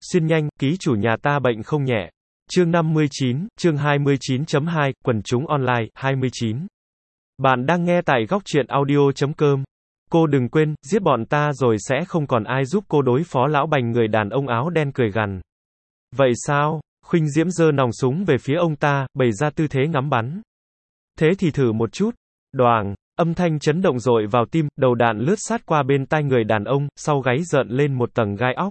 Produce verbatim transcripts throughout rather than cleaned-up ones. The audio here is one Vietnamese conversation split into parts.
Xuyên nhanh, ký chủ nhà ta bệnh không nhẹ. Chương năm mươi chín, chương hai mươi chín chấm hai, quần chúng online, hai mươi chín. Bạn đang nghe tại góc truyện audio chấm com. Cô đừng quên, giết bọn ta rồi sẽ không còn ai giúp cô đối phó lão bành. Người đàn ông áo đen cười gằn. Vậy sao? Khuynh Diễm giơ nòng súng về phía ông ta, bày ra tư thế ngắm bắn. Thế thì thử một chút. Đoàng, âm thanh chấn động dội vào tim, đầu đạn lướt sát qua bên tai người đàn ông, sau gáy rợn lên một tầng gai óc.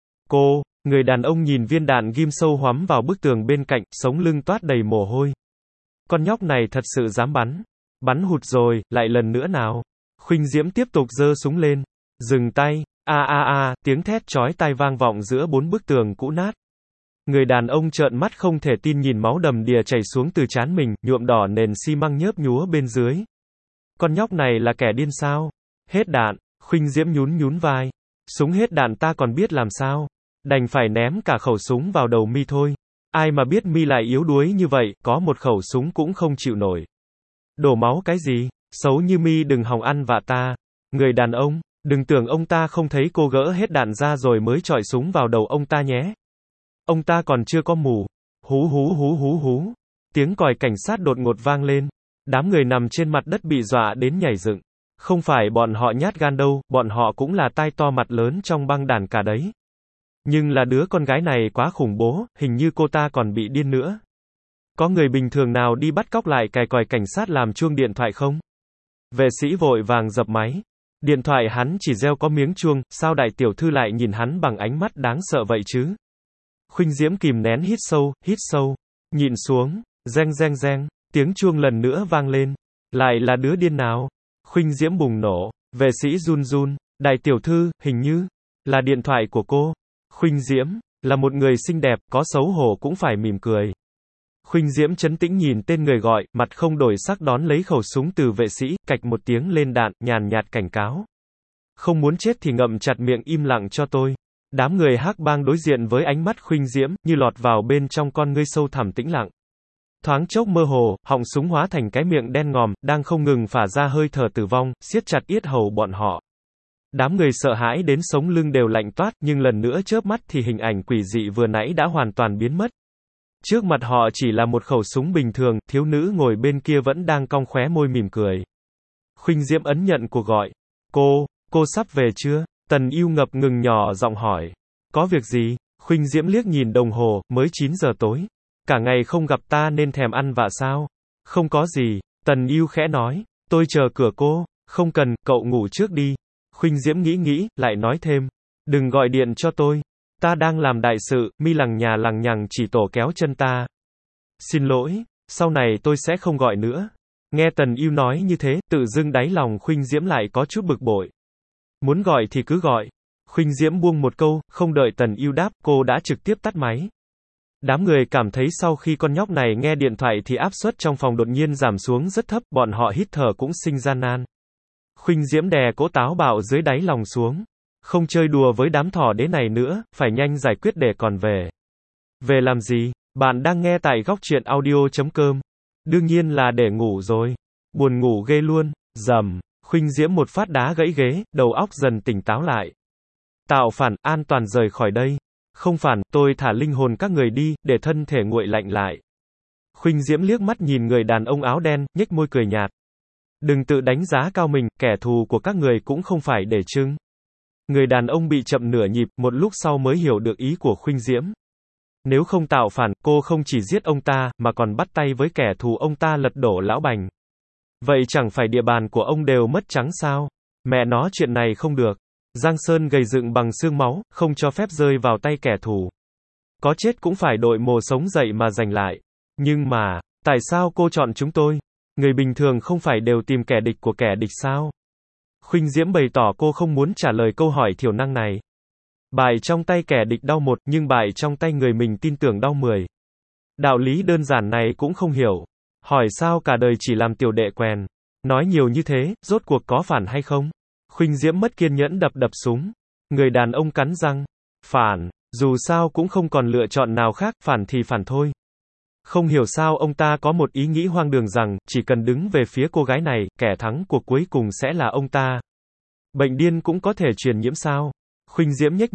Cô, người đàn ông nhìn viên đạn ghim sâu hoắm vào bức tường bên cạnh, sống lưng toát đầy mồ hôi. Con nhóc này thật sự dám bắn. Bắn hụt rồi, lại lần nữa nào. Khuynh Diễm tiếp tục giơ súng lên. Dừng tay, a a a, tiếng thét chói tai vang vọng giữa bốn bức tường cũ nát. Người đàn ông trợn mắt không thể tin nhìn máu đầm đìa chảy xuống từ trán mình, nhuộm đỏ nền xi măng nhớp nhúa bên dưới. Con nhóc này là kẻ điên sao? Hết đạn, Khuynh Diễm nhún nhún vai. Súng hết đạn ta còn biết làm sao? Đành phải ném cả khẩu súng vào đầu mi thôi. Ai mà biết mi lại yếu đuối như vậy, có một khẩu súng cũng không chịu nổi. Đổ máu cái gì? Xấu như mi đừng hòng ăn vạ ta. Người đàn ông, đừng tưởng ông ta không thấy cô gỡ hết đạn ra rồi mới chọi súng vào đầu ông ta nhé. Ông ta còn chưa có mù. Hú hú hú hú hú. Tiếng còi cảnh sát đột ngột vang lên. Đám người nằm trên mặt đất bị dọa đến nhảy dựng. Không phải bọn họ nhát gan đâu, bọn họ cũng là tai to mặt lớn trong băng đàn cả đấy. Nhưng là đứa con gái này quá khủng bố, hình như cô ta còn bị điên nữa. Có người bình thường nào đi bắt cóc lại cài còi cảnh sát làm chuông điện thoại không? Vệ sĩ vội vàng dập máy. Điện thoại hắn chỉ reo có miếng chuông, sao đại tiểu thư lại nhìn hắn bằng ánh mắt đáng sợ vậy chứ? Khuynh Diễm kìm nén hít sâu, hít sâu. Nhịn xuống, reng reng reng, tiếng chuông lần nữa vang lên. Lại là đứa điên nào? Khuynh Diễm bùng nổ, vệ sĩ run run, đại tiểu thư, hình như là điện thoại của cô. Khuynh Diễm là một người xinh đẹp, có xấu hổ cũng phải mỉm cười. Khuynh Diễm trấn tĩnh nhìn tên người gọi, mặt không đổi sắc đón lấy khẩu súng từ vệ sĩ, cạch một tiếng lên đạn, nhàn nhạt cảnh cáo. Không muốn chết thì ngậm chặt miệng im lặng cho tôi. Đám người hắc bang đối diện với ánh mắt Khuynh Diễm, như lọt vào bên trong con ngươi sâu thẳm tĩnh lặng. Thoáng chốc mơ hồ, họng súng hóa thành cái miệng đen ngòm, đang không ngừng phả ra hơi thở tử vong, siết chặt yết hầu bọn họ. Đám người sợ hãi đến sống lưng đều lạnh toát, nhưng lần nữa chớp mắt thì hình ảnh quỷ dị vừa nãy đã hoàn toàn biến mất. Trước mặt họ chỉ là một khẩu súng bình thường, thiếu nữ ngồi bên kia vẫn đang cong khóe môi mỉm cười. Khuynh Diễm ấn nhận cuộc gọi. Cô, cô sắp về chưa? Tần Yêu ngập ngừng nhỏ giọng hỏi. Có việc gì? Khuynh Diễm liếc nhìn đồng hồ, mới chín giờ tối. Cả ngày không gặp ta nên thèm ăn vạ sao? Không có gì, Tần Yêu khẽ nói. Tôi chờ cửa cô. Không cần, cậu ngủ trước đi. Khuynh Diễm nghĩ nghĩ, lại nói thêm. Đừng gọi điện cho tôi. Ta đang làm đại sự, mi lằng nhà lằng nhằng chỉ tổ kéo chân ta. Xin lỗi, sau này tôi sẽ không gọi nữa. Nghe Tần Yêu nói như thế, tự dưng đáy lòng Khuynh Diễm lại có chút bực bội. Muốn gọi thì cứ gọi. Khuynh Diễm buông một câu, không đợi Tần Yêu đáp, cô đã trực tiếp tắt máy. Đám người cảm thấy sau khi con nhóc này nghe điện thoại thì áp suất trong phòng đột nhiên giảm xuống rất thấp, bọn họ hít thở cũng sinh gian nan. Khuynh Diễm đè cỗ táo bạo dưới đáy lòng xuống. Không chơi đùa với đám thỏ đế này nữa, phải nhanh giải quyết để còn về. Về làm gì? Bạn đang nghe tại góc truyện audio chấm com. Đương nhiên là để ngủ rồi. Buồn ngủ ghê luôn. Rầm. Khuynh Diễm một phát đá gãy ghế, đầu óc dần tỉnh táo lại. Tạo phản, an toàn rời khỏi đây. Không phản, tôi thả linh hồn các người đi, để thân thể nguội lạnh lại. Khuynh Diễm liếc mắt nhìn người đàn ông áo đen, nhếch môi cười nhạt. Đừng tự đánh giá cao mình, kẻ thù của các người cũng không phải để trưng. Người đàn ông bị chậm nửa nhịp, một lúc sau mới hiểu được ý của Khuynh Diễm. Nếu không tạo phản, cô không chỉ giết ông ta, mà còn bắt tay với kẻ thù ông ta lật đổ lão bành. Vậy chẳng phải địa bàn của ông đều mất trắng sao? Mẹ nó chuyện này không được. Giang Sơn gầy dựng bằng xương máu, không cho phép rơi vào tay kẻ thù. Có chết cũng phải đội mồ sống dậy mà giành lại. Nhưng mà, tại sao cô chọn chúng tôi? Người bình thường không phải đều tìm kẻ địch của kẻ địch sao? Khuynh Diễm bày tỏ cô không muốn trả lời câu hỏi thiểu năng này. Bại trong tay kẻ địch đau một, nhưng bại trong tay người mình tin tưởng đau mười. Đạo lý đơn giản này cũng không hiểu. Hỏi sao cả đời chỉ làm tiểu đệ quèn. Nói nhiều như thế, rốt cuộc có phản hay không? Khuynh Diễm mất kiên nhẫn đập đập súng. Người đàn ông cắn răng. Phản, dù sao cũng không còn lựa chọn nào khác, phản thì phản thôi. Không hiểu sao ông ta có một ý nghĩ hoang đường rằng, chỉ cần đứng về phía cô gái này, kẻ thắng cuộc cuối cùng sẽ là ông ta. Bệnh điên cũng có thể truyền nhiễm sao? Khuynh Diễm nhếch môi.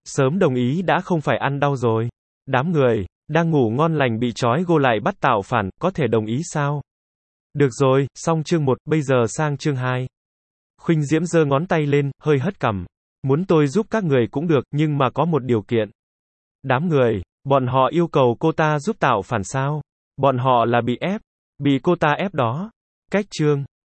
Sớm đồng ý đã không phải ăn đau rồi. Đám người, đang ngủ ngon lành bị trói gô lại bắt tạo phản, có thể đồng ý sao? Được rồi, xong chương một, bây giờ sang chương hai. Khuynh Diễm giơ ngón tay lên, hơi hất cằm. Muốn tôi giúp các người cũng được, nhưng mà có một điều kiện. Đám người, bọn họ yêu cầu cô ta giúp tạo phản sao? Bọn họ là bị ép. Bị cô ta ép đó. Cách chương.